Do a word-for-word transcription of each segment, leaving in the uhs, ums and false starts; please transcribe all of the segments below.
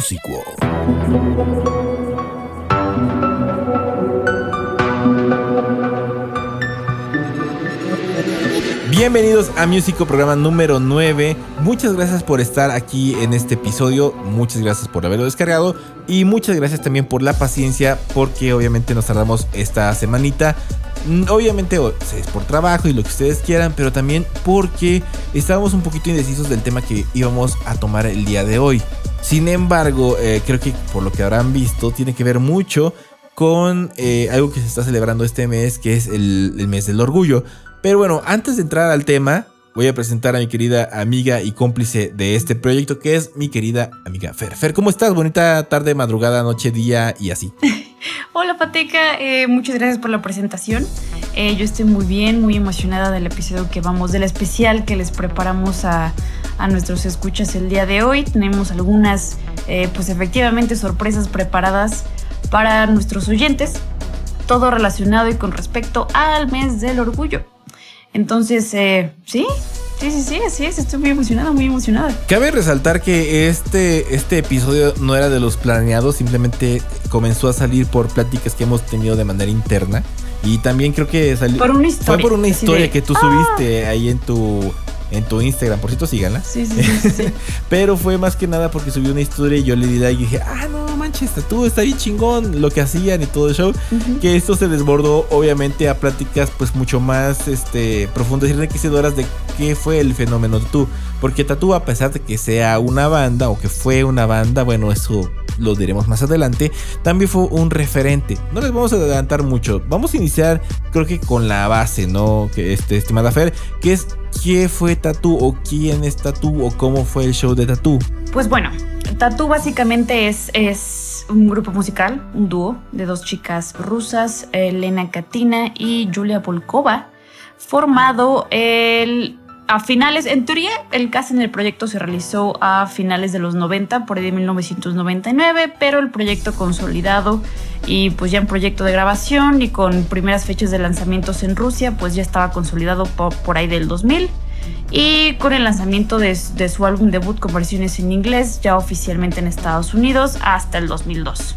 Musical. Bienvenidos a Musical, programa número nueve. Muchas gracias por estar aquí en este episodio. Muchas gracias por haberlo descargado. Y muchas gracias también por la paciencia, porque obviamente nos tardamos esta semanita. Obviamente es por trabajo y lo que ustedes quieran, pero también porque estábamos un poquito indecisos del tema que íbamos a tomar el día de hoy. Sin embargo, eh, creo que por lo que habrán visto, tiene que ver mucho con eh, algo que se está celebrando este mes, que es el, el mes del orgullo. Pero bueno, antes de entrar al tema, voy a presentar a mi querida amiga y cómplice de este proyecto, que es mi querida amiga Fer. Fer, ¿cómo estás? Bonita tarde, madrugada, noche, día y así. Hola Pateca, eh, muchas gracias por la presentación. Eh, yo estoy muy bien, muy emocionada del episodio que vamos, del especial que les preparamos a, a nuestros escuchas el día de hoy. Tenemos algunas, eh, pues efectivamente, sorpresas preparadas para nuestros oyentes. Todo relacionado y con respecto al mes del orgullo. Entonces, eh, sí, sí, sí, sí, así es, estoy muy emocionada, muy emocionada. Cabe resaltar que este, este episodio no era de los planeados, simplemente comenzó a salir por pláticas que hemos tenido de manera interna. Y también creo que salió... Por una historia. Fue por una historia de, que tú ¡ah! subiste ahí en tu... en tu Instagram, por cierto, síganla. Sí, sí, sí, sí. Pero fue más que nada porque subió una historia y yo le di like y dije, ah, no manches, tú está bien chingón lo que hacían y todo el show. Uh-huh. Que esto se desbordó obviamente a pláticas pues mucho más este, profundas y enriquecedoras de qué fue el fenómeno Tatú. Porque Tatú, a pesar de que sea una banda o que fue una banda, bueno, eso lo diremos más adelante, también fue un referente. No les vamos a adelantar mucho. Vamos a iniciar, creo que con la base, ¿no? Que este, estimada Fer, que es ¿qué fue Tatú o quién es Tatú o cómo fue el show de Tatú? Pues bueno, Tatú básicamente es, es un grupo musical, un dúo de dos chicas rusas, Elena Katina y Yulia Volkova, formado el... a finales, en teoría el casting del proyecto se realizó a finales de los noventa, por ahí de mil novecientos noventa y nueve, pero el proyecto consolidado y pues ya en proyecto de grabación y con primeras fechas de lanzamientos en Rusia, pues ya estaba consolidado por, por ahí del dos mil, y con el lanzamiento de, de su álbum debut con versiones en inglés ya oficialmente en Estados Unidos hasta el dos mil dos.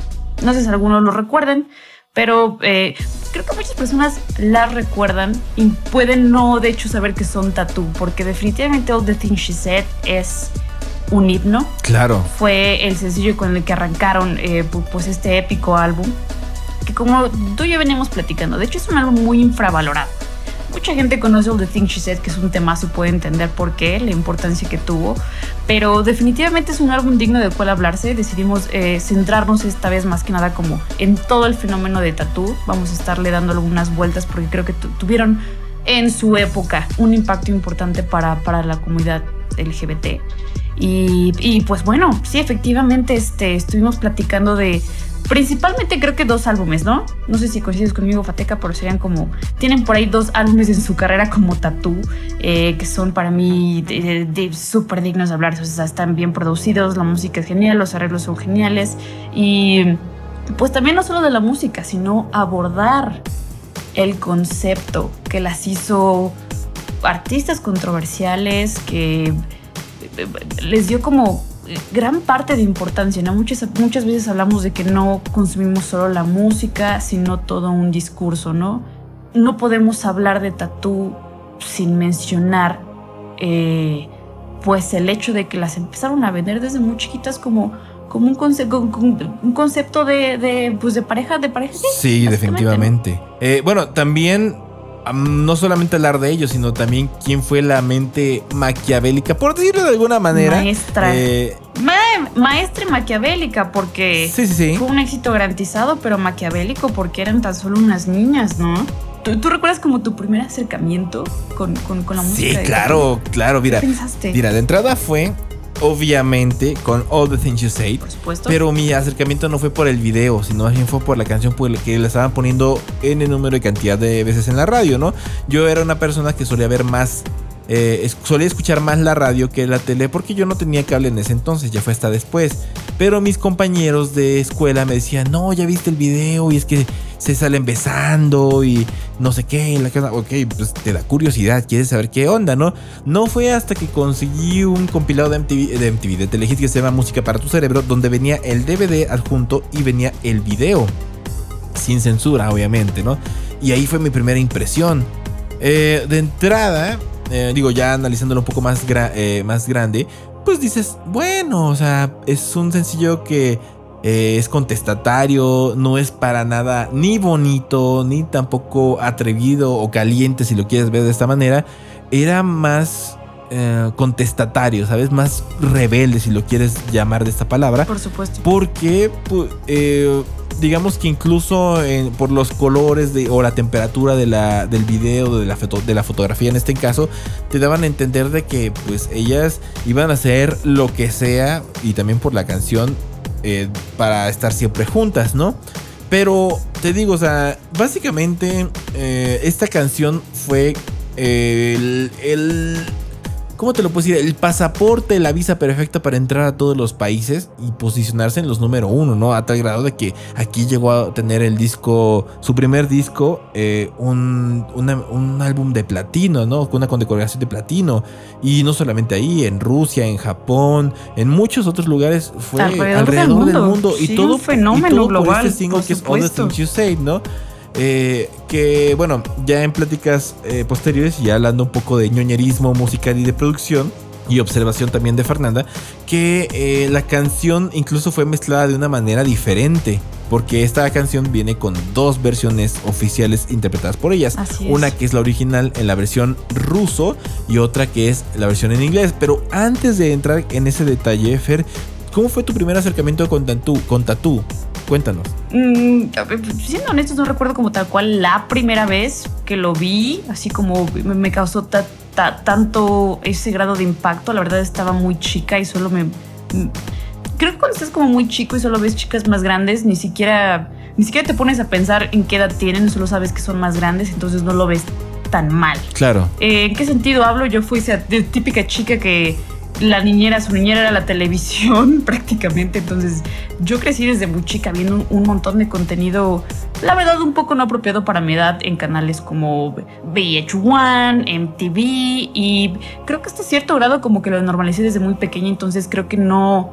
No sé si algunos lo recuerden, pero eh, creo que muchas personas la recuerdan y pueden no de hecho saber que son Tatú, porque definitivamente All the Things She Said es un himno. Claro. Fue el sencillo con el que arrancaron eh, pues este épico álbum, que como tú y yo veníamos platicando, de hecho es un álbum muy infravalorado. Mucha gente conoce All the Things She Said, que es un temazo, puede entender por qué, la importancia que tuvo, pero definitivamente es un álbum digno del cual hablarse. Decidimos eh, centrarnos esta vez más que nada como en todo el fenómeno de Tatú. Vamos a estarle dando algunas vueltas porque creo que tu- tuvieron en su época un impacto importante para, para la comunidad L G B T. Y, y pues bueno, sí, efectivamente este, estuvimos platicando de principalmente creo que dos álbumes, ¿no? No sé si coincides conmigo, Fateca, pero serían como... Tienen por ahí dos álbumes en su carrera como Tatú, eh, que son para mí de, de, de súper dignos de hablar. O sea, están bien producidos, la música es genial, los arreglos son geniales. Y pues también no solo de la música, sino abordar el concepto que las hizo artistas controversiales, que les dio como gran parte de importancia, ¿no? Muchas, muchas veces hablamos de que no consumimos solo la música, sino todo un discurso, ¿no? No podemos hablar de Tatú sin mencionar eh, pues el hecho de que las empezaron a vender desde muy chiquitas como, como un, conce- con, con, un concepto de, de, pues de pareja, de pareja. Sí, definitivamente. Eh, bueno, también um, no solamente hablar de ellos, sino también quién fue la mente maquiavélica, por decirlo de alguna manera. Maestra. Eh, Ma- maestra maquiavélica, porque sí, sí, sí. fue un éxito garantizado, pero maquiavélico porque eran tan solo unas niñas, ¿no? ¿Tú, tú recuerdas como tu primer acercamiento con, con, con la música? Sí, de claro, Tatú? claro, mira. ¿Qué pensaste? Mira, de entrada fue, obviamente, con All the Things You Said. Por supuesto. Pero mi acercamiento no fue por el video, sino más bien fue por la canción que le estaban poniendo en el número y cantidad de veces en la radio, ¿no? Yo era una persona que solía ver más eh, es, solía escuchar más la radio que la tele porque yo no tenía cable en ese entonces, ya fue hasta después. Pero mis compañeros de escuela me decían, no, ya viste el video y es que se salen besando y no sé qué. En la casa. Ok, pues te da curiosidad, quieres saber qué onda, ¿no? No fue hasta que conseguí un compilado de M T V, de, M T V, de Telehit que se llama Música para tu Cerebro, donde venía el D V D adjunto y venía el video. Sin censura, obviamente, ¿no? Y ahí fue mi primera impresión. Eh, de entrada, eh, digo, ya analizándolo un poco más, gra- eh, más grande, pues dices, bueno, o sea, es un sencillo que eh, es contestatario, no es para nada ni bonito, ni tampoco atrevido o caliente, si lo quieres ver de esta manera. Era más eh, contestatario, ¿sabes? Más rebelde, si lo quieres llamar de esta palabra. Por supuesto. Porque, pues, eh, digamos que incluso en, por los colores de, o la temperatura de la, del video, de la, foto, de la fotografía en este caso, te daban a entender de que pues ellas iban a hacer lo que sea, y también por la canción, eh, para estar siempre juntas, ¿no? Pero te digo, o sea, básicamente eh, esta canción fue eh, el... el ¿Cómo te lo puedo decir? El pasaporte, la visa perfecta para entrar a todos los países y posicionarse en los número uno, ¿no? A tal grado de que aquí llegó a tener el disco, su primer disco, eh, un, una, un álbum de platino, ¿no? Con una condecoración de platino. Y no solamente ahí, en Rusia, en Japón, en muchos otros lugares fue alrededor, alrededor del mundo. Del mundo. Sí, y todo, un fenómeno y todo global, por este single que es All the Things You Said, ¿no? Eh, que bueno, ya en pláticas eh, posteriores, y ya hablando un poco de ñoñerismo musical y de producción y observación también de Fernanda, que eh, la canción incluso fue mezclada de una manera diferente, porque esta canción viene con dos versiones oficiales interpretadas por ellas. Una que es la original en la versión ruso y otra que es la versión en inglés. Pero antes de entrar en ese detalle, Fer, ¿cómo fue tu primer acercamiento con Tatú? Con Tatú? Cuéntanos. Mm, siendo honestos, no recuerdo como tal cual la primera vez que lo vi, así como me causó ta, ta, tanto ese grado de impacto. La verdad estaba muy chica y solo me... Creo que cuando estás como muy chico y solo ves chicas más grandes, ni siquiera, ni siquiera te pones a pensar en qué edad tienen, solo sabes que son más grandes, entonces no lo ves tan mal. Claro. Eh, ¿En qué sentido hablo? Yo fui esa típica chica que... La niñera, su niñera era la televisión prácticamente, entonces yo crecí desde muy chica viendo un, un montón de contenido, la verdad un poco no apropiado para mi edad, en canales como V H uno, M T V, y creo que hasta cierto grado como que lo normalicé desde muy pequeña, entonces creo que no,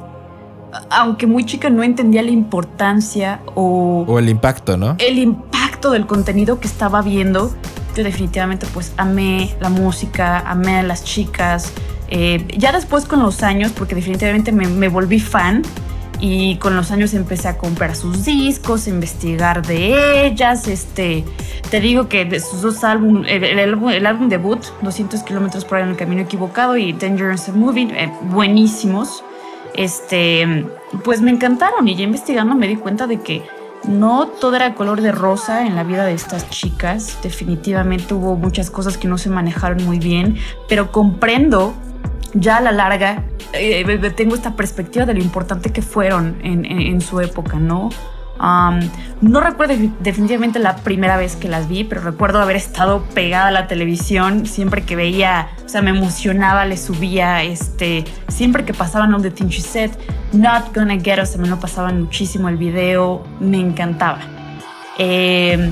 aunque muy chica no entendía la importancia o... O el impacto, ¿no? El impacto del contenido que estaba viendo. Yo definitivamente pues amé la música, amé a las chicas. Eh, ya después con los años, porque definitivamente me, me volví fan, y con los años empecé a comprar sus discos, a investigar de ellas. Este, te digo que de sus dos álbumes, el, el, álbum, el álbum debut, doscientos kilómetros por hora en el camino equivocado, y Dangerous Movie, eh, buenísimos. Este, pues me encantaron, y ya investigando me di cuenta de que no todo era color de rosa en la vida de estas chicas. Definitivamente hubo muchas cosas que no se manejaron muy bien, pero comprendo ya a la larga, eh, tengo esta perspectiva de lo importante que fueron en, en, en su época, ¿no? Um, no recuerdo definitivamente la primera vez que las vi, pero recuerdo haber estado pegada a la televisión siempre que veía, o sea, me emocionaba, le subía, este, siempre que pasaban All the Things She Said, Not Gonna Get Us, también lo pasaban muchísimo el video, me encantaba. Eh,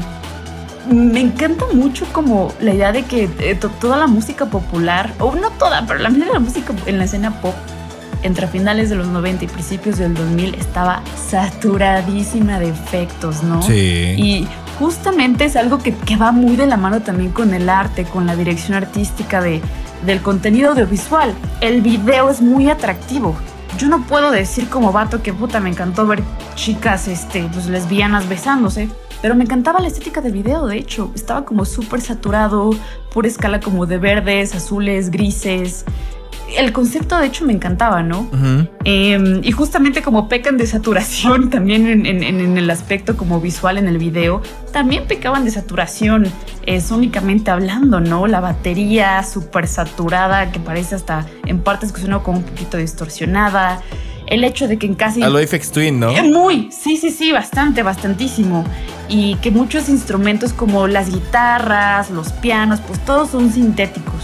Me encanta mucho como la idea de que eh, to- toda la música popular, o no toda, pero la mayoría de la música en la escena pop entre finales de los noventa y principios del dos mil estaba saturadísima de efectos, ¿no? Sí. Y justamente es algo que, que va muy de la mano también con el arte, con la dirección artística de, del contenido audiovisual. El video es muy atractivo. Yo no puedo decir como vato que puta me encantó ver chicas este, pues, lesbianas besándose, pero me encantaba la estética del video. De hecho, estaba como súper saturado, pura escala como de verdes, azules, grises. El concepto de hecho me encantaba, ¿no? Uh-huh. Eh, y justamente como pecan de saturación también en, en, en el aspecto como visual en el video, también pecaban de saturación eh, sónicamente hablando, ¿no? La batería súper saturada que parece hasta en partes que suena como un poquito distorsionada. El hecho de que en casi... A lo Aphex Twin, ¿no? Muy, sí, sí, sí, bastante, bastantísimo. Y que muchos instrumentos como las guitarras, los pianos, pues todos son sintéticos.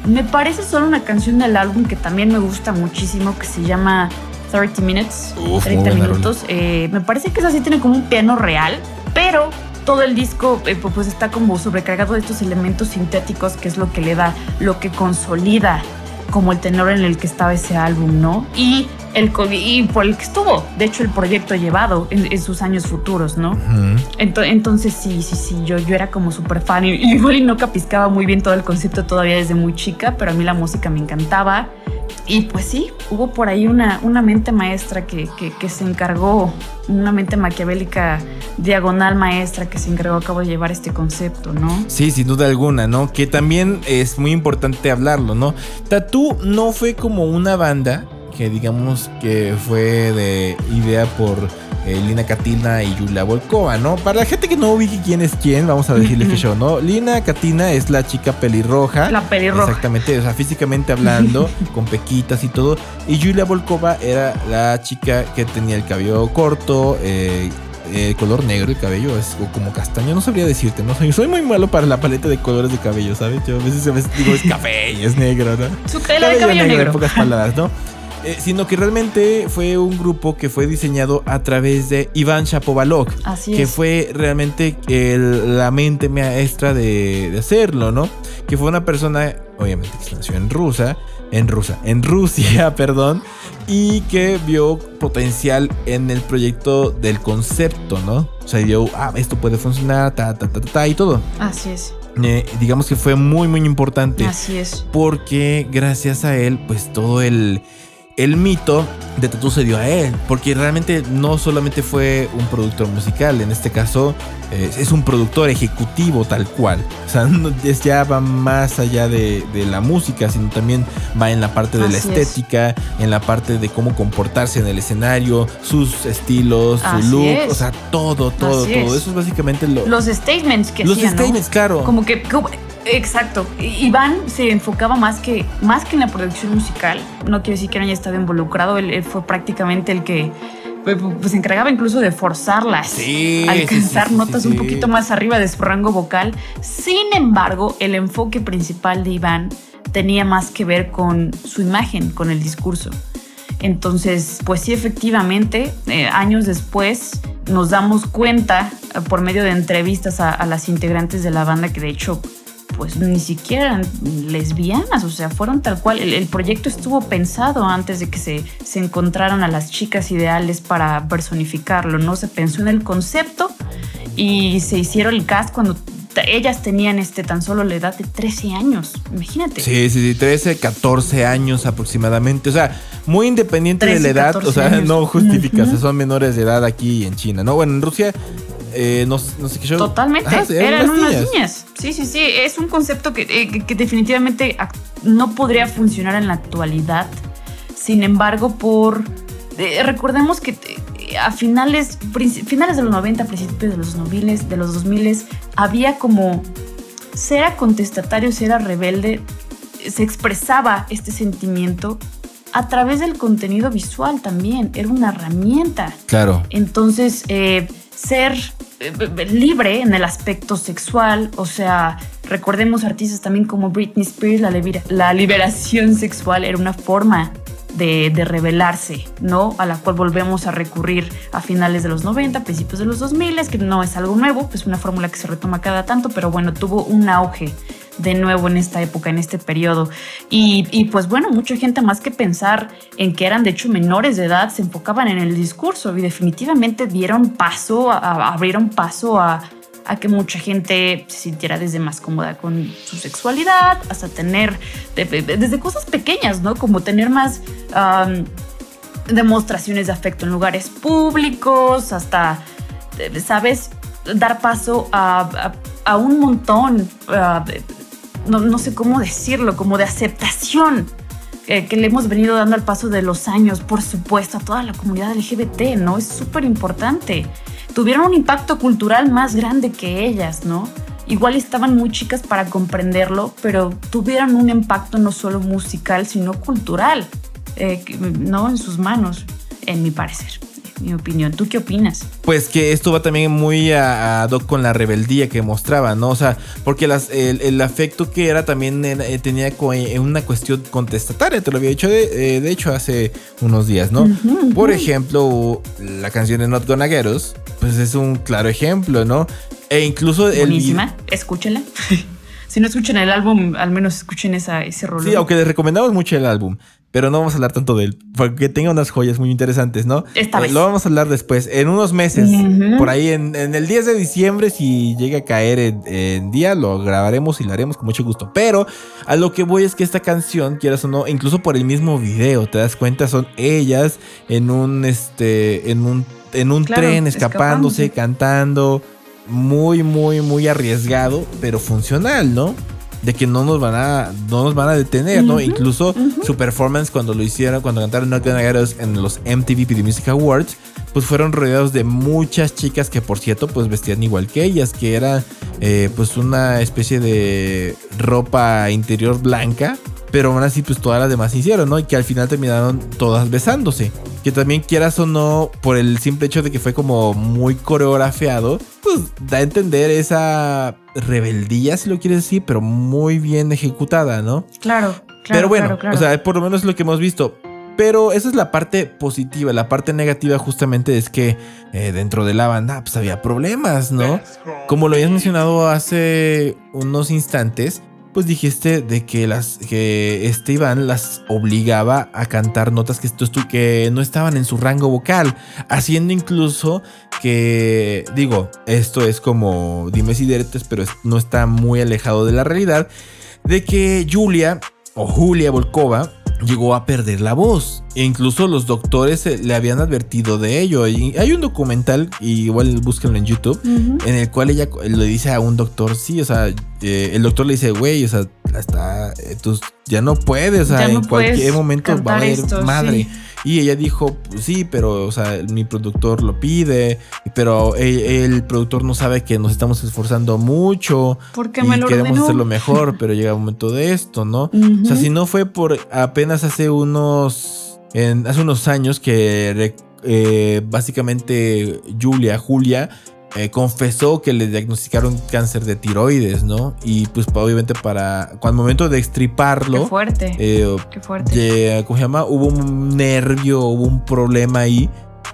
Me parece solo una canción del álbum que también me gusta muchísimo, que se llama thirty minutes, Uf, treinta minutos. Eh, me parece que esa sí tiene como un piano real, pero todo el disco eh, pues está como sobrecargado de estos elementos sintéticos, que es lo que le da, lo que consolida como el tenor en el que estaba ese álbum, ¿no? Y, el, y por el que estuvo, de hecho, el proyecto llevado en, en sus años futuros, ¿no? Uh-huh. Entonces, entonces sí, sí, sí, yo, yo era como súper fan y igual y no capiscaba muy bien todo el concepto todavía desde muy chica, pero a mí la música me encantaba. Y pues sí, hubo por ahí una, una mente maestra que, que, que se encargó, una mente maquiavélica diagonal maestra que se encargó a cabo de llevar este concepto, ¿no? Sí, sin duda alguna, ¿no? Que también es muy importante hablarlo, ¿no? Tatú no fue como una banda que digamos que fue de idea por eh, Lina Katina y Yulia Volkova, ¿no? Para la gente que no ubique quién es quién, vamos a decirle que yo, ¿no? Lina Katina es la chica pelirroja. La pelirroja. Exactamente, o sea, físicamente hablando, con pequitas y todo. Y Yulia Volkova era la chica que tenía el cabello corto, eh, eh, color negro el cabello, es como castaño, no sabría decirte, ¿no? Soy, soy muy malo para la paleta de colores de cabello, ¿sabes? Yo a veces, a veces digo es café y es negro, ¿no? Su cabello de cabello negro. En pocas palabras, ¿no? Eh, sino que realmente fue un grupo que fue diseñado a través de Iván Shapovalov. Así que es. fue realmente el, la mente maestra de, de hacerlo, ¿no? Que fue una persona, obviamente, que nació en Rusia, en Rusia, en Rusia, perdón, y que vio potencial en el proyecto del concepto, ¿no? O sea, dio, ah, esto puede funcionar, ta, ta, ta, ta, ta y todo. Así es. Eh, digamos que fue muy, muy importante. Así es. Porque gracias a él, pues todo el... El mito de Tatú se dio a él, porque realmente no solamente fue un productor musical, en este caso eh, es un productor ejecutivo tal cual. O sea, no, es, ya va más allá de, de la música, sino también va en la parte de Así la estética, es. en la parte de cómo comportarse en el escenario, sus estilos, su Así look, es. o sea, todo, todo, Así todo. Es. Eso es básicamente lo... Los statements que Los hacían, statements, ¿no? claro. Como que... Como, exacto. Iván se enfocaba más que, más que en la producción musical. No quiero decir que no haya estado involucrado. Él, él fue prácticamente el que pues, se encargaba incluso de forzarlas sí, a alcanzar sí, sí, notas sí, un sí. poquito más arriba de su rango vocal. Sin embargo, el enfoque principal de Iván tenía más que ver con su imagen, con el discurso. Entonces, pues sí, efectivamente, eh, años después nos damos cuenta eh, por medio de entrevistas a, a las integrantes de la banda que de hecho pues ni siquiera eran lesbianas, o sea, fueron tal cual. El, el proyecto estuvo pensado antes de que se, se encontraran a las chicas ideales para personificarlo, ¿no? Se pensó en el concepto y se hicieron el cast cuando ellas tenían este, tan solo la edad de trece años, imagínate. Sí, sí, sí, trece, catorce años aproximadamente, o sea, muy independiente trece, de la edad, o sea, años. no justifica, uh-huh. o sea, son menores de edad aquí en China, ¿no? Bueno, en Rusia... Eh, no, no sé qué yo. Totalmente, Ajá, eran, eran unas niñas. niñas. Sí, sí, sí. Es un concepto que, eh, que, que definitivamente no podría funcionar en la actualidad. Sin embargo, por. Eh, recordemos que eh, a finales, finales de los noventa, principios de los noviles, de los dos miles, había como. Si era contestatario, si era rebelde, se expresaba este sentimiento a través del contenido visual también. Era una herramienta. Claro. Entonces, eh, ser libre en el aspecto sexual, o sea, recordemos artistas también como Britney Spears, la, libera, la liberación sexual era una forma de, de revelarse, ¿no? A la cual volvemos a recurrir a finales de los noventa, principios de los dos mil, que no es algo nuevo, es una fórmula que se retoma cada tanto, pero bueno, tuvo un auge de nuevo en esta época, en este periodo. Y, y pues bueno, mucha gente más que pensar en que eran de hecho menores de edad, se enfocaban en el discurso y definitivamente dieron paso, a, a, abrieron paso a, a que mucha gente se sintiera desde más cómoda con su sexualidad, hasta tener, de, de, desde cosas pequeñas, ¿no? Como tener más um, demostraciones de afecto en lugares públicos, hasta, ¿sabes? Dar paso a, a, a un montón uh, de, No, no sé cómo decirlo, como de aceptación eh, que le hemos venido dando al paso de los años, por supuesto, a toda la comunidad L G B T, ¿no? Es súper importante. Tuvieron un impacto cultural más grande que ellas, ¿no? Igual estaban muy chicas para comprenderlo, pero tuvieron un impacto no solo musical, sino cultural, eh, ¿no? En sus manos, en mi parecer. mi opinión. ¿Tú qué opinas? Pues que esto va también muy a, a doc con la rebeldía que mostraba, ¿no? O sea, porque las, el, el afecto que era también era, eh, tenía co- eh, una cuestión contestataria, te lo había dicho de, eh, de hecho hace unos días, ¿no? Uh-huh, uh-huh. Por ejemplo, la canción de Not Gonna Get Us, pues es un claro ejemplo, ¿no? E incluso... Buenísima, el, escúchala. Si no escuchan el álbum, al menos escuchen esa, ese rollo. Sí, aunque les recomendamos mucho el álbum, pero no vamos a hablar tanto de él, porque tenga unas joyas muy interesantes, ¿no? Esta vez. Lo vamos a hablar después, en unos meses, uh-huh. por ahí en, en el diez de diciembre, si llega a caer en, en día, lo grabaremos y lo haremos con mucho gusto. Pero a lo que voy es que esta canción, quieras o no, incluso por el mismo video, te das cuenta, son ellas en un, este, en un, en un claro, tren, escapándose, escapándose, cantando... Muy, muy, muy arriesgado, pero funcional, ¿no? De que no nos van a, no nos van a detener, uh-huh, ¿no? Incluso uh-huh. su performance cuando lo hicieron, cuando cantaron Not Gonna Get Us en los M T V Video Music Awards, pues fueron rodeados de muchas chicas que, por cierto, pues vestían igual que ellas, que era eh, pues una especie de ropa interior blanca, pero aún así pues todas las demás hicieron, ¿no? Y que al final terminaron todas besándose. Que también, quieras o no, por el simple hecho de que fue como muy coreografiado, pues da a entender esa rebeldía, si lo quieres decir, pero muy bien ejecutada, ¿no? Claro, claro. Pero bueno, claro, claro. o sea, por lo menos lo que hemos visto. Pero esa es la parte positiva. La parte negativa justamente es que eh, dentro de la banda pues había problemas, ¿no? Como lo habías mencionado hace unos instantes, pues dijiste de que las que este Iván las obligaba a cantar notas que, esto, que no estaban en su rango vocal, haciendo incluso que, digo, esto es como dimes y diretes, pero no está muy alejado de la realidad, de que Julia o Julia Volkova llegó a perder la voz. E incluso los doctores le habían advertido de ello. Y hay un documental, y igual búsquenlo en YouTube, uh-huh. en el cual ella le dice a un doctor, sí, o sea, eh, el doctor le dice, güey, o sea, hasta, eh, tú ya no puedes, o sea, no en cualquier momento va a haber esto, madre. Sí. Y ella dijo, pues sí, pero, o sea, mi productor lo pide, pero el, el productor no sabe que nos estamos esforzando mucho. Porque y me lo queremos ordenó. hacerlo mejor, pero llega un momento de esto, ¿no? Uh-huh. O sea, si no fue por apenas hace unos, en, hace unos años que eh, básicamente Julia, Julia, Eh, confesó que le diagnosticaron cáncer de tiroides, ¿no? Y pues obviamente para cuando al momento de extriparlo, qué fuerte, eh, qué fuerte. De, ¿cómo se llama? Hubo un nervio, hubo un problema ahí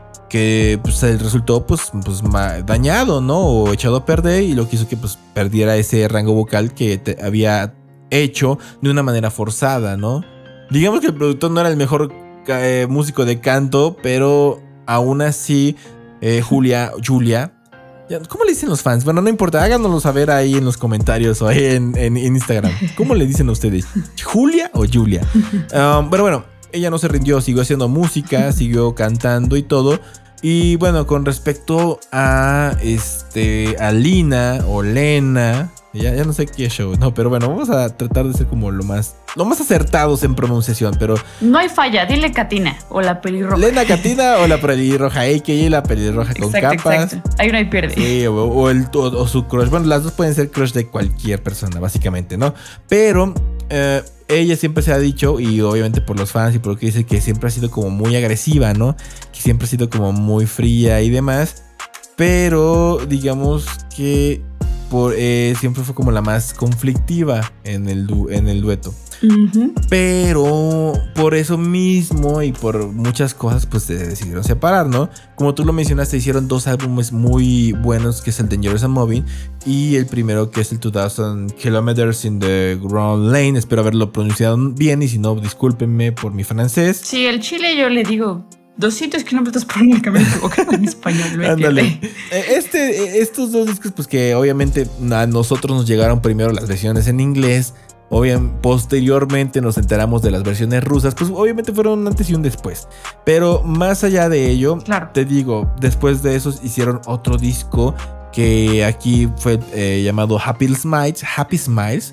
que pues resultó pues, pues dañado, ¿no? O echado a perder, y lo que hizo que pues perdiera ese rango vocal que te había hecho de una manera forzada, ¿no? Digamos que el productor no era el mejor eh, músico de canto, pero aún así eh, Julia, Julia ¿cómo le dicen los fans? Bueno, no importa, háganoslo saber ahí en los comentarios o ahí en, en, en Instagram. ¿Cómo le dicen a ustedes? ¿Julia o Julia? Um, pero bueno, ella no se rindió, siguió haciendo música, siguió cantando y todo. Y bueno, con respecto a este a Lina o Lena, ya, ya no sé qué show, no, pero bueno, vamos a tratar de ser como lo más lo más acertados en pronunciación, pero no hay falla, dile Katina o la pelirroja. Lena Katina o la pelirroja, a k a la pelirroja con exacto, capas. Exacto. Ahí no hay pierde. Sí, o, o, el, o, o su crush. Bueno, las dos pueden ser crush de cualquier persona, básicamente, ¿no? Pero eh, ella siempre se ha dicho, y obviamente por los fans y por lo que dice, que siempre ha sido como muy agresiva, ¿no? Que siempre ha sido como muy fría y demás. Pero digamos que por, eh, siempre fue como la más conflictiva en el, du- en el dueto. Uh-huh. Pero por eso mismo y por muchas cosas pues se decidieron separar, ¿no? Como tú lo mencionaste, hicieron dos álbumes muy buenos, que es el Dangerous and Moving y el primero, que es el dos mil Kilometers in the Ground Lane. Espero haberlo pronunciado bien, y si no, discúlpenme por mi francés. Sí, el chile yo le digo doscientos kilómetros por un camino equivocado en español. Ándale. Este, estos dos discos, pues que obviamente a nosotros nos llegaron primero las versiones en inglés. Obviamente, posteriormente nos enteramos de las versiones rusas. Pues obviamente fueron un antes y un después. Pero más allá de ello, claro. Te digo, después de esos hicieron otro disco que aquí fue eh, llamado Happy Smiles, Happy Smiles.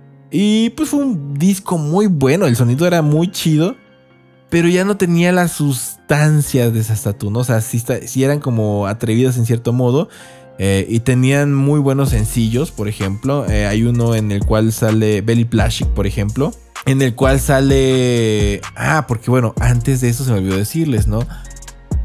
Y pues fue un disco muy bueno. El sonido era muy chido, pero ya no tenía la sustancia de esas tatu, ¿no? O sea, sí, sí eran como atrevidas en cierto modo. Eh, y tenían muy buenos sencillos, por ejemplo. Eh, hay uno en el cual sale Belly Plastic, por ejemplo. En el cual sale... Ah, porque bueno, antes de eso se me olvidó decirles, ¿no?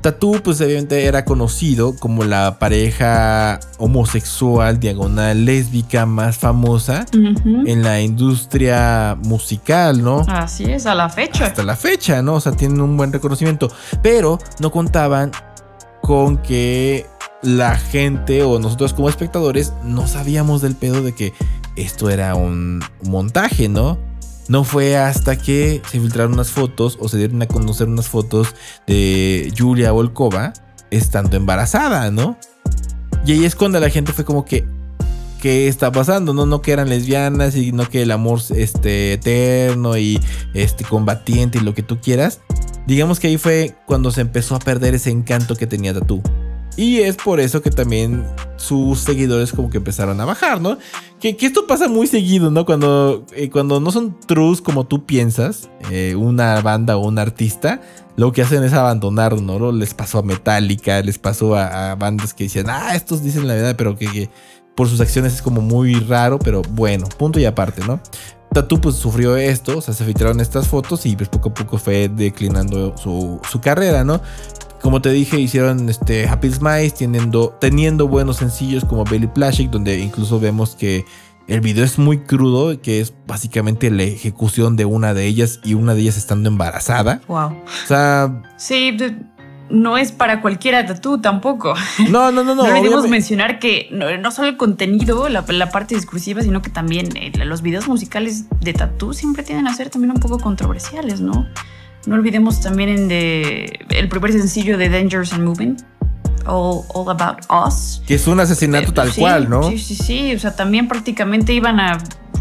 Tattoo, pues obviamente era conocido como la pareja homosexual, diagonal, lésbica más famosa uh-huh. en la industria musical, ¿no? Así es, a la fecha. Hasta la fecha, ¿no? O sea, tienen un buen reconocimiento. Pero no contaban con que la gente o nosotros como espectadores no sabíamos del pedo de que esto era un montaje, ¿no? No fue hasta que se filtraron unas fotos o se dieron a conocer unas fotos de Julia Volkova estando embarazada, ¿no? Y ahí es cuando la gente fue como que, ¿qué está pasando? No, no que eran lesbianas y no que el amor este, eterno y este, combatiente y lo que tú quieras. Digamos que ahí fue cuando se empezó a perder ese encanto que tenía Tattoo. Y es por eso que también sus seguidores como que empezaron a bajar, ¿no? Que, que esto pasa muy seguido, ¿no? Cuando, eh, cuando no son trus como tú piensas, eh, una banda o un artista, lo que hacen es abandonar, ¿no? Les pasó a Metallica, les pasó a, a bandas que decían, ah, estos dicen la verdad, pero que, que por sus acciones es como muy raro, pero bueno, punto y aparte, ¿no? Tattoo pues sufrió esto, o sea, se filtraron estas fotos y pues poco a poco fue declinando su, su carrera, ¿no? Como te dije, hicieron este Happy Smiles teniendo, teniendo buenos sencillos como Belly Plastic, donde incluso vemos que el video es muy crudo, que es básicamente la ejecución de una de ellas y una de ellas estando embarazada. Wow. O sea... Sí, no es para cualquiera Tattoo tampoco. No, no, no, no. No olvidemos mencionar que no, no solo el contenido, la, la parte discursiva, sino que también eh, los videos musicales de Tattoo siempre tienden a ser también un poco controversiales, ¿no? No olvidemos también en de, el primer sencillo de Dangerous and Moving, All, All About Us. Que es un asesinato eh, tal sí, cual, ¿no? Sí, sí, sí. O sea, también prácticamente iban a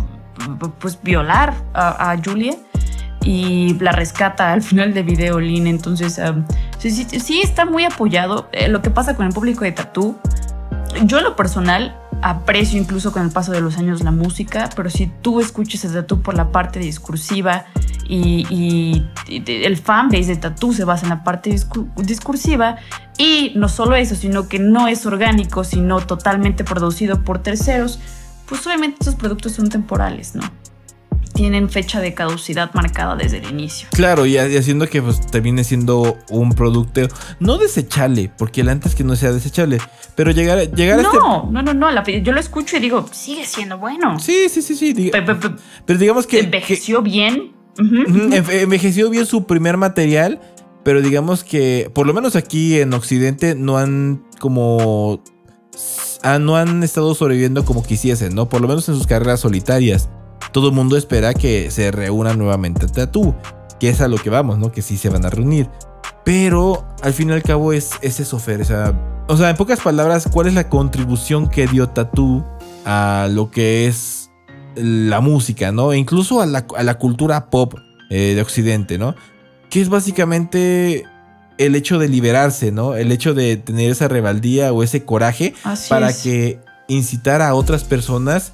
pues violar a, a Julia y la rescata al final del video Lynn. Entonces, um, sí, sí, sí está muy apoyado. Eh, lo que pasa con el público de Tattoo, yo en lo personal aprecio incluso con el paso de los años la música, pero si tú escuchas a Tattoo por la parte discursiva y, y, y el fanbase de Tattoo se basa en la parte discur- discursiva y no solo eso, sino que no es orgánico, sino totalmente producido por terceros, pues obviamente estos productos son temporales, ¿no? Tienen fecha de caducidad marcada desde el inicio. Claro, y haciendo que pues, termine siendo un producto no desechable, porque el antes que no sea desechable, pero llegar, llegar no, a este... No, no, no, no, la, yo lo escucho y digo, sigue siendo bueno. Sí, sí, sí, sí. Diga, pero, pero, pero digamos que... Envejeció que, bien. Uh-huh, uh-huh. Envejeció bien su primer material, pero digamos que, por lo menos aquí en Occidente, no han como... Ah, no han estado sobreviviendo como quisiesen, ¿no? Por lo menos en sus carreras solitarias. Todo el mundo espera que se reúnan nuevamente a Tattoo, que es a lo que vamos, ¿no? Que sí se van a reunir. Pero al fin y al cabo es, es eso, Fer. O sea, o sea, en pocas palabras, ¿cuál es la contribución que dio Tattoo a lo que es la música, ¿no? E incluso a la, a la cultura pop eh, de Occidente, ¿no? Que es básicamente el hecho de liberarse, ¿no? El hecho de tener esa rebeldía o ese coraje Así para es. que incitar a otras personas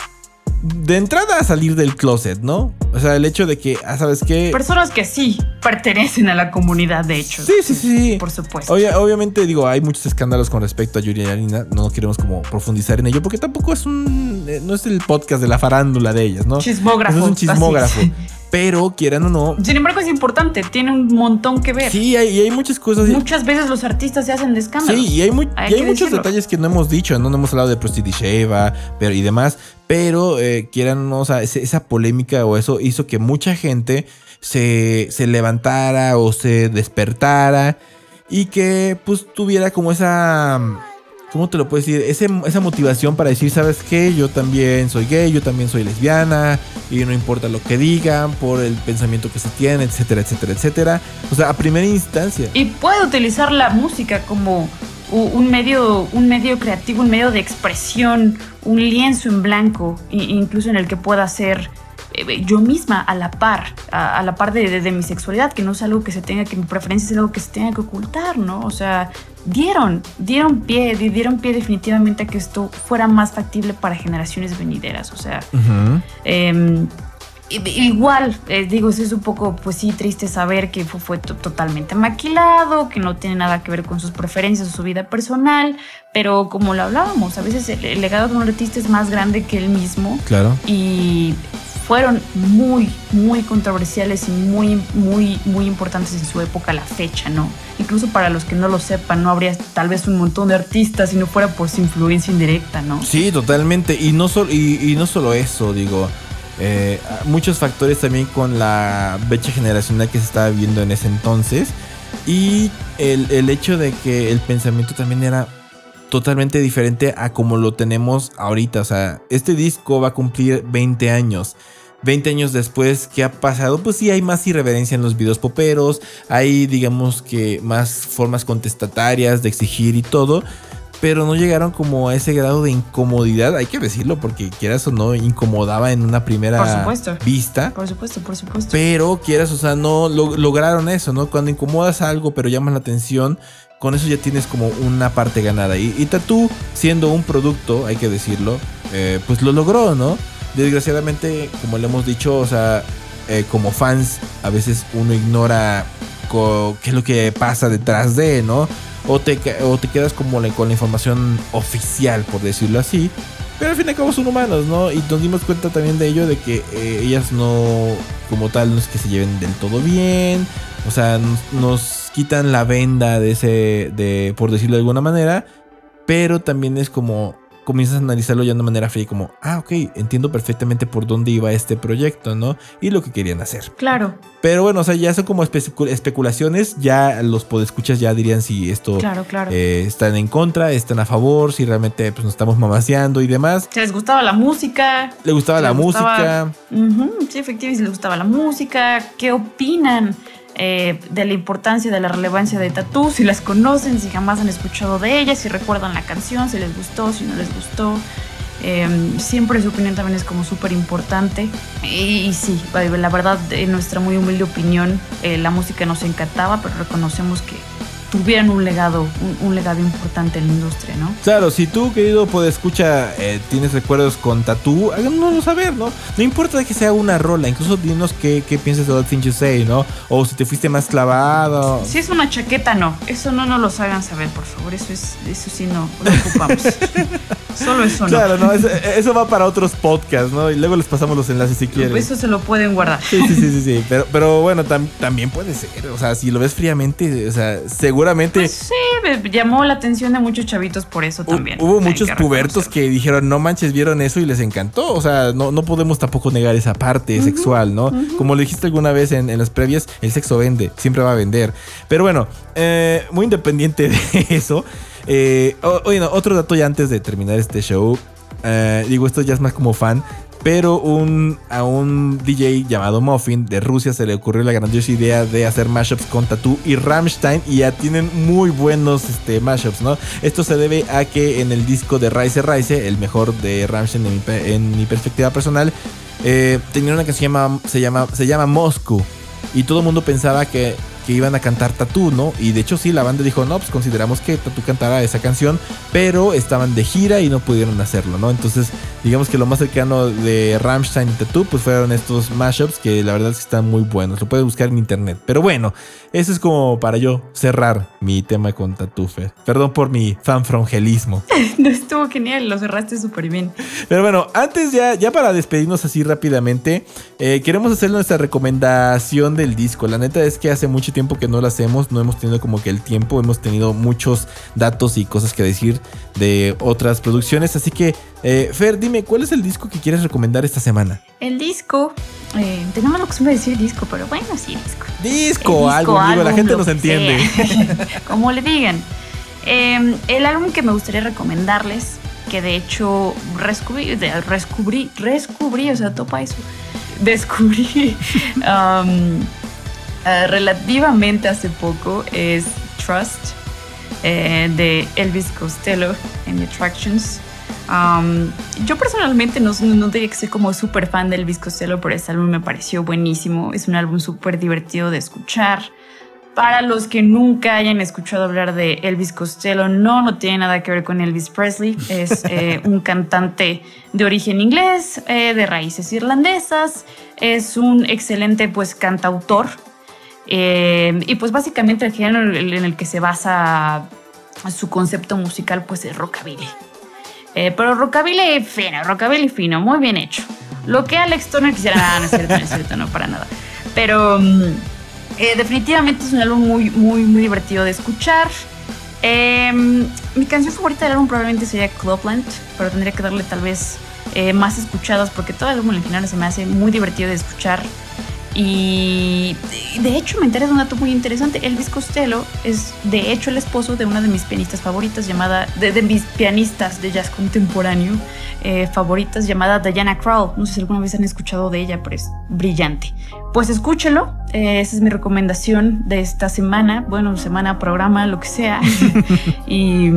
de entrada a salir del closet, ¿no? O sea, el hecho de que, ah, ¿sabes qué? Personas que sí pertenecen a la comunidad, de hecho. Sí, sí, sí. Por supuesto. Obvia, obviamente, digo, hay muchos escándalos con respecto a Yuri Alina. No queremos como profundizar en ello, porque tampoco es un... No es el podcast de la farándula de ellas, ¿no? Chismógrafo. No es un chismógrafo. Así. Pero, quieran o no... Sin embargo, es importante. Tiene un montón que ver. Sí, hay, y hay muchas cosas... Muchas veces los artistas se hacen de escándalos. Sí, y hay, muy, hay, y hay muchos detalles que no hemos dicho, ¿no? No hemos hablado de Prostituti Sheva pero, y demás. Pero, eh, quieran o no, o sea, esa polémica o eso hizo que mucha gente se, se levantara o se despertara y que, pues, tuviera como esa... ¿Cómo te lo puedo decir? Ese, esa motivación para decir, ¿sabes qué? Yo también soy gay, yo también soy lesbiana, y no importa lo que digan, por el pensamiento que se tiene, etcétera, etcétera, etcétera. O sea, a primera instancia. Y puede utilizar la música como un medio, un medio creativo, un medio de expresión, un lienzo en blanco, incluso en el que pueda ser yo misma a la par, a, a la par de, de, de mi sexualidad, que no es algo que se tenga que, mi preferencia es algo que se tenga que ocultar, ¿no? O sea, dieron, dieron pie, dieron pie definitivamente a que esto fuera más factible para generaciones venideras, o sea, uh-huh. eh, igual, eh, digo, es un poco, pues sí, triste saber que fue, fue totalmente maquilado, que no tiene nada que ver con sus preferencias o su vida personal, pero como lo hablábamos, a veces el, el legado de un artista es más grande que él mismo. Claro. Y fueron muy, muy controversiales y muy, muy, muy importantes en su época a la fecha, ¿no? Incluso para los que no lo sepan, no habría tal vez un montón de artistas si no fuera por su influencia indirecta, ¿no? Sí, totalmente. Y no, so- y, y no solo eso, digo, eh, muchos factores también con la brecha generacional que se estaba viviendo en ese entonces. Y el, el hecho de que el pensamiento también era totalmente diferente a como lo tenemos ahorita. O sea, este disco va a cumplir veinte años. veinte años después, ¿qué ha pasado? Pues sí, hay más irreverencia en los videos poperos. Hay, digamos que, más formas contestatarias de exigir y todo. Pero no llegaron como a ese grado de incomodidad. Hay que decirlo, porque quieras o no, incomodaba en una primera Por supuesto. vista. Por supuesto, por supuesto. Pero quieras, o sea, no lo, lograron eso, ¿no? Cuando incomodas algo, pero llamas la atención, con eso ya tienes como una parte ganada. Y, y Tatú, siendo un producto, hay que decirlo, eh, pues lo logró, ¿no? Desgraciadamente, como le hemos dicho, o sea, eh, como fans, a veces uno ignora co- qué es lo que pasa detrás de, ¿no? O te, o te quedas como la, con la información oficial, por decirlo así. Pero al fin y al cabo son humanos, ¿no? Y nos dimos cuenta también de ello, de que eh, ellas no, como tal, no es que se lleven del todo bien. O sea, nos, nos quitan la venda de ese, de, por decirlo de alguna manera. Pero también es como, comienzas a analizarlo ya de una manera fría, como, ah, ok, entiendo perfectamente por dónde iba este proyecto, ¿no? Y lo que querían hacer. Claro. Pero bueno, o sea, ya son como espe- especulaciones. Ya los podescuchas ya dirían si esto Claro, claro. eh, están en contra, están a favor, si realmente pues, nos estamos mamaseando y demás. Si les gustaba la música. ¿Le gustaba si la les música? Ujú, sí, efectivamente, si les gustaba la música. ¿Qué opinan eh, de la importancia, de la relevancia de Tatú? Si las conocen, si jamás han escuchado de ellas, si recuerdan la canción, si les gustó, si no les gustó. Eh, siempre su opinión también es como súper importante. Y, y sí, la verdad, en nuestra muy humilde opinión, eh, la música nos encantaba, pero reconocemos que tuvieran un legado, un, un legado importante en la industria, ¿no? Claro, si tú, querido podescucha, eh, tienes recuerdos con Tatú, háganoslo saber, ¿no? No importa que sea una rola, incluso dinos qué, qué piensas de All Things You Say, ¿no? O si te fuiste más clavado. Si es una chaqueta, no. Eso no nos los hagan saber, por favor. Eso es, eso sí no lo ocupamos. Solo eso no. Claro, no, eso, eso va para otros podcasts, ¿no? Y luego les pasamos los enlaces si quieren. Eso se lo pueden guardar. Sí, sí, sí, sí, sí. Pero, pero bueno, tam, también puede ser. O sea, si lo ves fríamente, o sea, seguramente. Pues sí, me llamó la atención de muchos chavitos por eso también. Hubo Hay muchos que pubertos que dijeron, no manches, vieron eso y les encantó. O sea, no, no podemos tampoco negar esa parte uh-huh, sexual, ¿no? Uh-huh. Como lo dijiste alguna vez en, en las previas, el sexo vende, siempre va a vender. Pero bueno, eh, muy independiente de eso. Eh, oye, no, otro dato ya antes de terminar este show. Eh, digo, esto ya es más como fan. Pero un, a un D J llamado Muffin de Rusia se le ocurrió la grandiosa idea de hacer mashups con Tatú y Rammstein. Y ya tienen muy buenos este, mashups, ¿no? Esto se debe a que en el disco de Rise Rise, el mejor de Rammstein en mi, en mi perspectiva personal, eh, tenía una que se llama, se llama, se llama Moscow. Y todo el mundo pensaba que, que iban a cantar Tatú, ¿no? Y de hecho sí, la banda dijo, no, pues consideramos que Tatú cantara esa canción, pero estaban de gira y no pudieron hacerlo, ¿no? Entonces, digamos que lo más cercano de Rammstein y Tatú, pues fueron estos mashups que la verdad es que están muy buenos. Lo puedes buscar en internet. Pero bueno, eso es como para yo cerrar mi tema con Tatú, Fer. Perdón por mi fanfrongelismo. No, estuvo genial, lo cerraste súper bien. Pero bueno, antes ya, ya para despedirnos así rápidamente, eh, queremos hacer nuestra recomendación del disco. La neta es que hace mucho tiempo que no lo hacemos, no hemos tenido como que el tiempo, hemos tenido muchos datos y cosas que decir de otras producciones, así que eh, Fer, dime, ¿cuál es el disco que quieres recomendar esta semana? El disco, eh, tenemos la costumbre de decir disco, pero bueno, sí, disco. Disco, disco algo, álbum, digo, la gente lo nos entiende. Como le digan. Eh, el álbum que me gustaría recomendarles, que de hecho descubrí, descubrí, descubrí, o sea, topa eso, descubrí um, uh, relativamente hace poco, es Trust, eh, de Elvis Costello en The Attractions. Um, yo personalmente no, no diría que soy como súper fan de Elvis Costello, pero este álbum me pareció buenísimo. Es un álbum súper divertido de escuchar. Para los que nunca hayan escuchado hablar de Elvis Costello, no, no tiene nada que ver con Elvis Presley. Es eh, un cantante de origen inglés, eh, de raíces irlandesas. Es un excelente pues cantautor. Eh, y pues básicamente el género en el que se basa su concepto musical pues es rockabilly. Eh, pero rockabilly fino, rockabilly fino, muy bien hecho. Lo que Alex Turner quisiera. Nada, no es cierto, no es cierto, no, para nada. Pero eh, definitivamente es un álbum muy, muy, muy divertido de escuchar. Eh, mi canción favorita del álbum probablemente sería Clubland, pero tendría que darle tal vez eh, más escuchadas porque todo el álbum al final se me hace muy divertido de escuchar. Y de hecho me enteré de un dato muy interesante. Elvis Costello es de hecho el esposo de una de mis pianistas favoritas llamada, de, de mis pianistas de jazz contemporáneo eh, favoritas llamada Diana Krall. No sé si alguna vez han escuchado de ella, pero es brillante. Pues escúchelo, eh, esa es mi recomendación de esta semana. Bueno, semana, programa, lo que sea. y,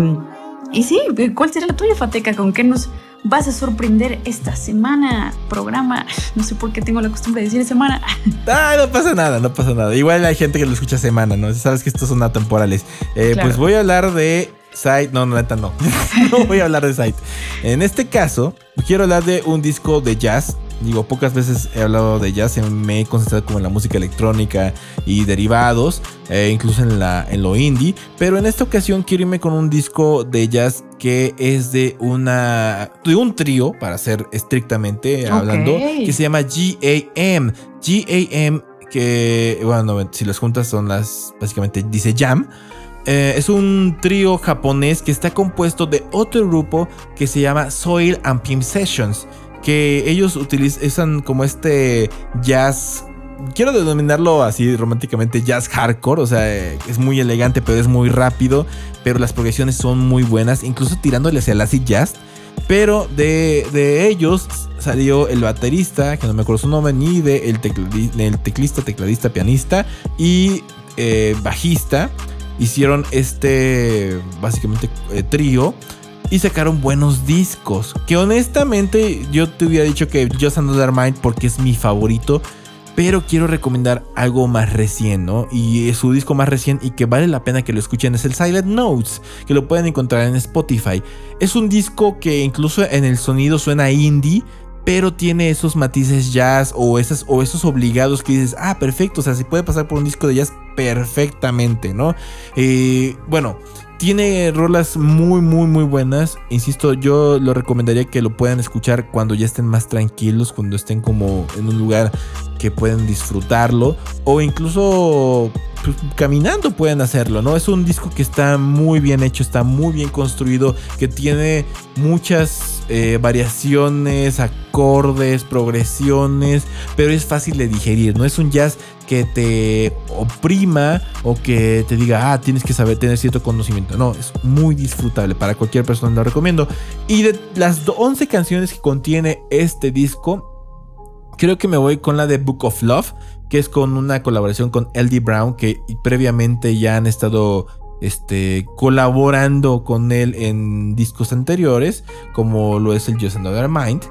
y sí, ¿cuál sería la tuya, Fateca? ¿Con qué nos vas a sorprender esta semana? Programa, no sé por qué tengo la costumbre de decir semana. Ah, no pasa nada, no pasa nada. Igual hay gente que lo escucha semana, ¿no? Sabes que estos son atemporales. Eh, claro. Pues voy a hablar de Sight. No, no, neta, no. No voy a hablar de Sight. En este caso, quiero hablar de un disco de jazz. Digo, pocas veces he hablado de jazz, me he concentrado como en la música electrónica y derivados, eh, incluso en, la, en lo indie. Pero en esta ocasión quiero irme con un disco de jazz que es de una de un trío, para ser estrictamente okay. hablando, que se llama G A M. G A M, que, bueno, si las juntas son las, básicamente dice Jam. Eh, es un trío japonés que está compuesto de otro grupo que se llama Soil and Pimp Sessions, que ellos utilizan como este jazz, quiero denominarlo así románticamente, jazz hardcore. O sea, es muy elegante, pero es muy rápido, pero las progresiones son muy buenas, incluso tirándole hacia el acid jazz. Pero de, de ellos salió el baterista, que no me acuerdo su nombre, ni de el, tecl- el teclista, tecladista, pianista y eh, bajista. Hicieron este, básicamente, eh, trío. Y sacaron buenos discos. Que honestamente yo te hubiera dicho que Just Another Mind porque es mi favorito. Pero quiero recomendar algo más recién, ¿no? Y su disco más recién y que vale la pena que lo escuchen es el Silent Notes, que lo pueden encontrar en Spotify. Es un disco que incluso en el sonido suena indie, pero tiene esos matices jazz o, esas, o esos obligados que dices, ah, perfecto, o sea, se puede pasar por un disco de jazz perfectamente, ¿no? Eh, bueno... Tiene rolas muy, muy, muy buenas. Insisto, yo lo recomendaría que lo puedan escuchar cuando ya estén más tranquilos, cuando estén como en un lugar que pueden disfrutarlo. O incluso pues, caminando pueden hacerlo, ¿no? Es un disco que está muy bien hecho, está muy bien construido, que tiene muchas eh, variaciones, acordes, progresiones, pero es fácil de digerir. No es un jazz que te oprima o que te diga, ah, tienes que saber tener cierto conocimiento. No, es muy disfrutable para cualquier persona, lo recomiendo. Y de las once canciones que contiene este disco, creo que me voy con la de Book of Love, que es con una colaboración con L D Brown, que previamente ya han estado este, colaborando con él en discos anteriores, como lo es el Just Another Mind.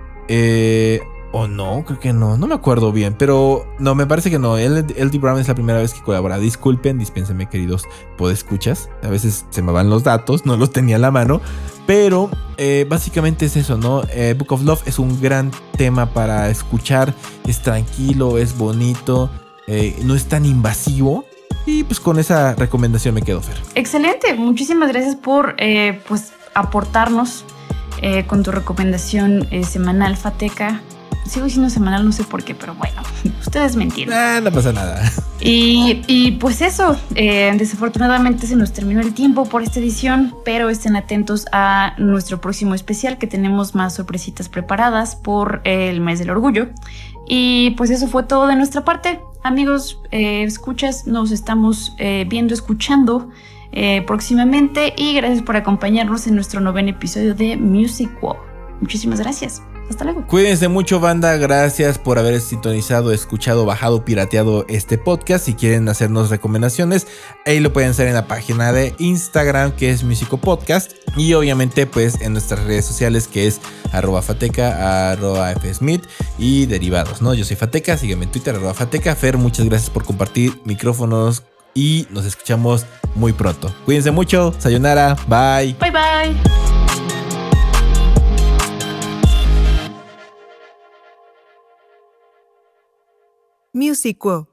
Eh... O no, creo que no, no me acuerdo bien, pero no, me parece que no. L D Brown es la primera vez que colabora. Disculpen, dispénsenme, queridos podescuchas. A veces se me van los datos, no los tenía a la mano. Pero eh, básicamente es eso, ¿no? Eh, Book of Love es un gran tema para escuchar. Es tranquilo, es bonito, eh, no es tan invasivo. Y pues con esa recomendación me quedo, Fer. Excelente, muchísimas gracias por eh, pues aportarnos eh, con tu recomendación eh, semanal, Fateca. Sigo diciendo semanal, no sé por qué, pero bueno, ustedes me entienden. Ah, no pasa nada. Y, y pues eso, eh, desafortunadamente se nos terminó el tiempo por esta edición, pero estén atentos a nuestro próximo especial, que tenemos más sorpresitas preparadas por el mes del orgullo. Y pues eso fue todo de nuestra parte. Amigos, eh, escuchas, nos estamos eh, viendo, escuchando eh, próximamente, y gracias por acompañarnos en nuestro noveno episodio de Music Wall. Muchísimas gracias. Hasta luego. Cuídense mucho, banda. Gracias por haber sintonizado, escuchado, bajado, pirateado este podcast. Si quieren hacernos recomendaciones, ahí lo pueden hacer en la página de Instagram, que es Musico Podcast. Y obviamente pues en nuestras redes sociales, que es arroba fateca, arroba fsmith y derivados, ¿no? Yo soy Fateca, sígueme en Twitter, arroba Fateca. Fer, muchas gracias por compartir micrófonos y nos escuchamos muy pronto. Cuídense mucho. Sayonara. Bye. Bye, bye. Music Wall.